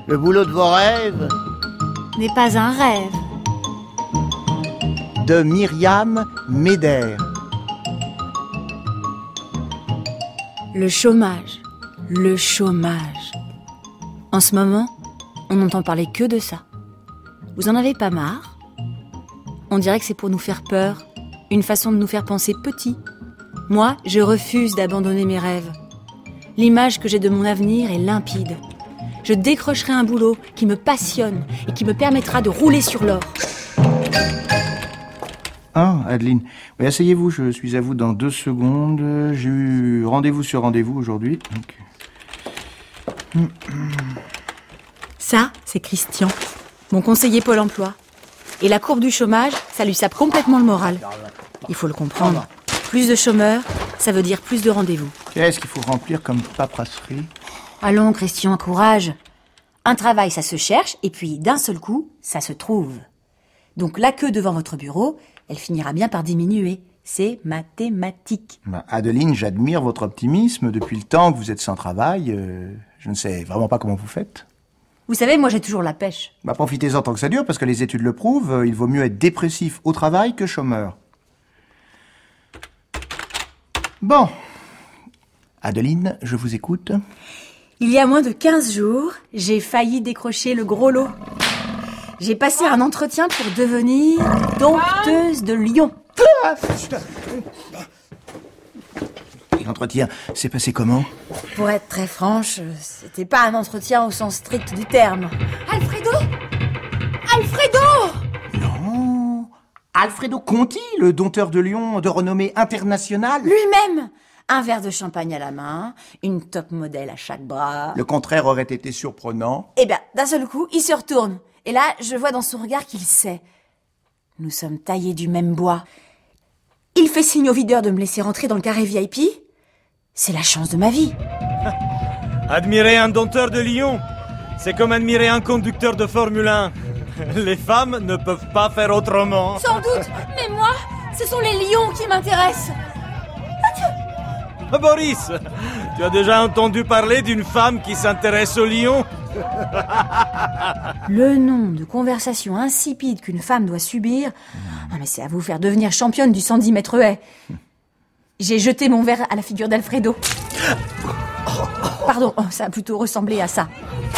Le boulot de vos rêves n'est pas un rêve. De Myriam Meder. Le chômage. Le chômage. En ce moment, on n'entend parler que de ça. Vous en avez pas marre ? On dirait que c'est pour nous faire peur, une façon de nous faire penser petits. Moi, je refuse d'abandonner mes rêves. L'image que j'ai de mon avenir est limpide. Je décrocherai un boulot qui me passionne et qui me permettra de rouler sur l'or. Ah, Adeline. Oui, asseyez-vous, je suis à vous dans 2 secondes. J'ai eu rendez-vous sur rendez-vous aujourd'hui. Donc... Ça, c'est Christian, mon conseiller Pôle emploi. Et la courbe du chômage, ça lui sape complètement le moral. Il faut le comprendre. Plus de chômeurs, ça veut dire plus de rendez-vous. Qu'est-ce qu'il faut remplir comme paperasserie ? Allons, Christian, courage. Un travail, ça se cherche, et puis d'un seul coup, ça se trouve. Donc la queue devant votre bureau, elle finira bien par diminuer. C'est mathématique. Adeline, j'admire votre optimisme. Depuis le temps que vous êtes sans travail, je ne sais vraiment pas comment vous faites. Vous savez, moi j'ai toujours la pêche. Profitez-en tant que ça dure, parce que les études le prouvent, il vaut mieux être dépressif au travail que chômeur. Bon. Adeline, je vous écoute. Il y a moins de 15 jours, j'ai failli décrocher le gros lot. J'ai passé un entretien pour devenir dompteuse de lion. L'entretien s'est passé comment ? Pour être très franche, c'était pas un entretien au sens strict du terme. Alfredo ! Non. Alfredo Conti, le dompteur de lion de renommée internationale. Lui-même ! Un verre de champagne à la main, une top modèle à chaque bras. Le contraire aurait été surprenant. Eh bien, d'un seul coup, il se retourne. Et là, je vois dans son regard qu'il sait. Nous sommes taillés du même bois. Il fait signe au videur de me laisser rentrer dans le carré VIP. C'est la chance de ma vie. Admirer un dompteur de lion, c'est comme admirer un conducteur de Formule 1. Les femmes ne peuvent pas faire autrement. Sans doute, mais moi, ce sont les lions qui m'intéressent. Boris, tu as déjà entendu parler d'une femme qui s'intéresse aux lions ? Le nom de conversation insipide qu'une femme doit subir, mais c'est à vous faire devenir championne du 110 mètres haies. J'ai jeté mon verre à la figure d'Alfredo. Pardon, ça a plutôt ressemblé à ça.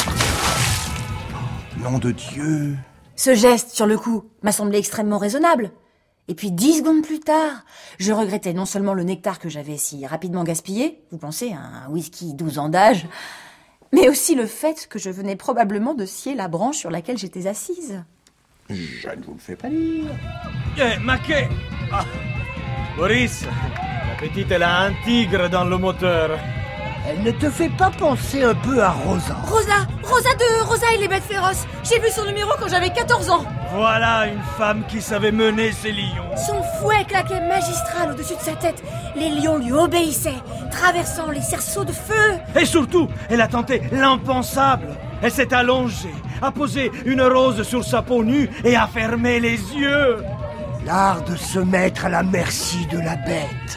Nom de Dieu. Ce geste, sur le coup, m'a semblé extrêmement raisonnable. Et puis 10 secondes plus tard, je regrettais non seulement le nectar que j'avais si rapidement gaspillé, vous pensez, un whisky 12 ans d'âge, mais aussi le fait que je venais probablement de scier la branche sur laquelle j'étais assise. Je ne vous le fais pas dire. Maquet. Boris, la petite, elle a un tigre dans le moteur. Elle ne te fait pas penser un peu à Rosa ? Rosa et les bêtes féroces. J'ai vu son numéro quand j'avais 14 ans. Voilà une femme qui savait mener ses lions. Son fouet claquait magistral au-dessus de sa tête. Les lions lui obéissaient, traversant les cerceaux de feu. Et surtout, elle a tenté l'impensable. Elle s'est allongée, a posé une rose sur sa peau nue et a fermé les yeux. L'art de se mettre à la merci de la bête.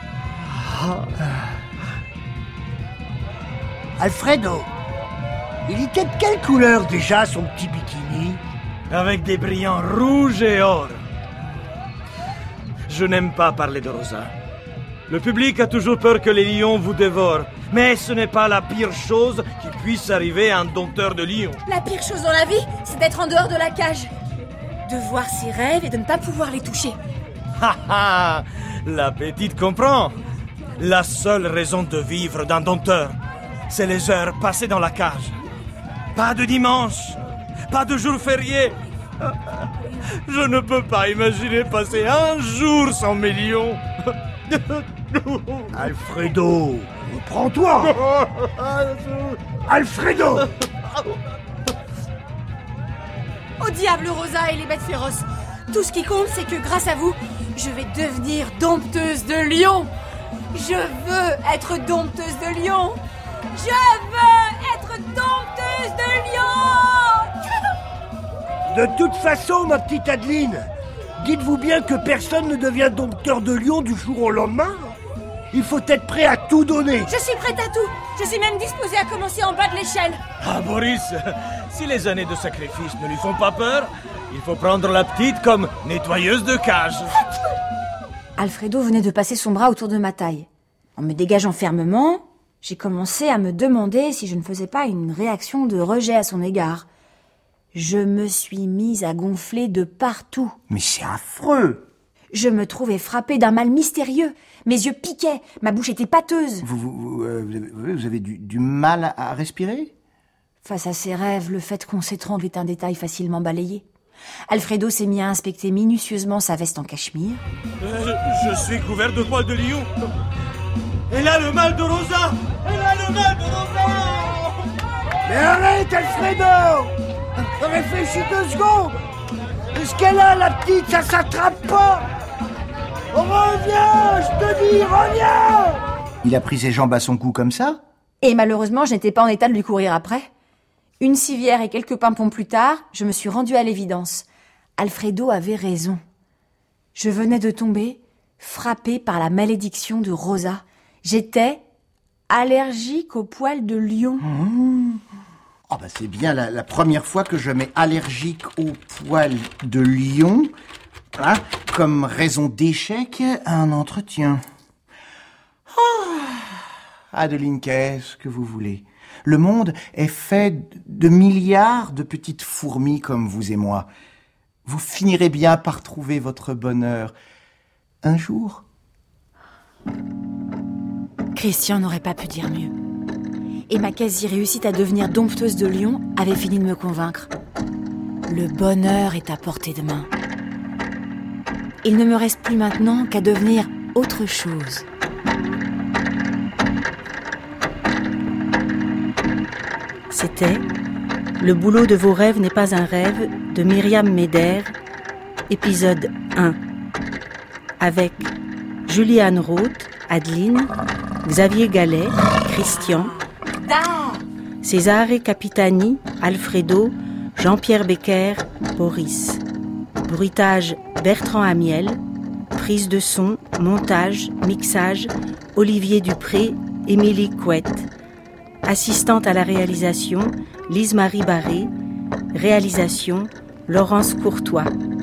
Alfredo, il était de quelle couleur déjà son petit bikini ? Avec des brillants rouges et or. Je n'aime pas parler de Rosa. Le public a toujours peur que les lions vous dévorent. Mais ce n'est pas la pire chose qui puisse arriver à un dompteur de lions. La pire chose dans la vie, c'est d'être en dehors de la cage. De voir ses rêves et de ne pas pouvoir les toucher. La petite comprend. La seule raison de vivre d'un dompteur, c'est les heures passées dans la cage. Pas de dimanche, pas de jour férié. Je ne peux pas imaginer passer un jour sans mes lions. Alfredo, reprends-toi. Alfredo. Au diable Rosa et les bêtes féroces. Tout ce qui compte, c'est que grâce à vous, je vais devenir dompteuse de lions. Je veux être dompteuse de lions. Je veux être dompteuse de lions. De toute façon, ma petite Adeline, dites-vous bien que personne ne devient dompteur de lions du jour au lendemain. Il faut être prêt à tout donner. Je suis prête à tout. Je suis même disposée à commencer en bas de l'échelle. Ah, Boris, Si les années de sacrifice ne lui font pas peur, il faut prendre la petite comme nettoyeuse de cage. Alfredo venait de passer son bras autour de ma taille. En me dégageant fermement, j'ai commencé à me demander si je ne faisais pas une réaction de rejet à son égard. Je me suis mise à gonfler de partout. Mais c'est affreux. Je me trouvais frappée d'un mal mystérieux. Mes yeux piquaient, ma bouche était pâteuse. Vous avez du mal à respirer? Face à ces rêves, le fait qu'on s'étrangle est un détail facilement balayé. Alfredo s'est mis à inspecter minutieusement sa veste en cachemire. Je suis couvert de poils de lion. Elle a le mal de Rosa. Elle a le mal de Rosa. Mais arrête, Alfredo! Réfléchis 2 secondes! Est-ce qu'elle a, la petite? Ça s'attrape pas! Reviens, je te dis, reviens! Il a pris ses jambes à son cou comme ça? Et malheureusement, je n'étais pas en état de lui courir après. Une civière et quelques pimpons plus tard, je me suis rendue à l'évidence. Alfredo avait raison. Je venais de tomber, frappée par la malédiction de Rosa. J'étais allergique aux poils de lion. Oh bah c'est bien la première fois que je mets allergique aux poils de lion, hein, comme raison d'échec à un entretien. Adeline, qu'est-ce que vous voulez? Le monde est fait de milliards de petites fourmis comme vous et moi. Vous finirez bien par trouver votre bonheur un jour. Christian n'aurait pas pu dire mieux. Et ma quasi-réussite à devenir dompteuse de lions avait fini de me convaincre. Le bonheur est à portée de main. Il ne me reste plus maintenant qu'à devenir autre chose. C'était « Le boulot de vos rêves n'est pas un rêve » de Myriam Meder, épisode 1. Avec Juliane Roth, Adeline, Xavier Gallet, Christian, Cesare Capitani, Alfredo, Jean-Pierre Becker, Boris. Bruitage Bertrand Amiel. Prise de son, montage, mixage, Olivier Dupré, Émilie Couette. Assistante à la réalisation, Lise-Marie Barré. Réalisation, Laurence Courtois.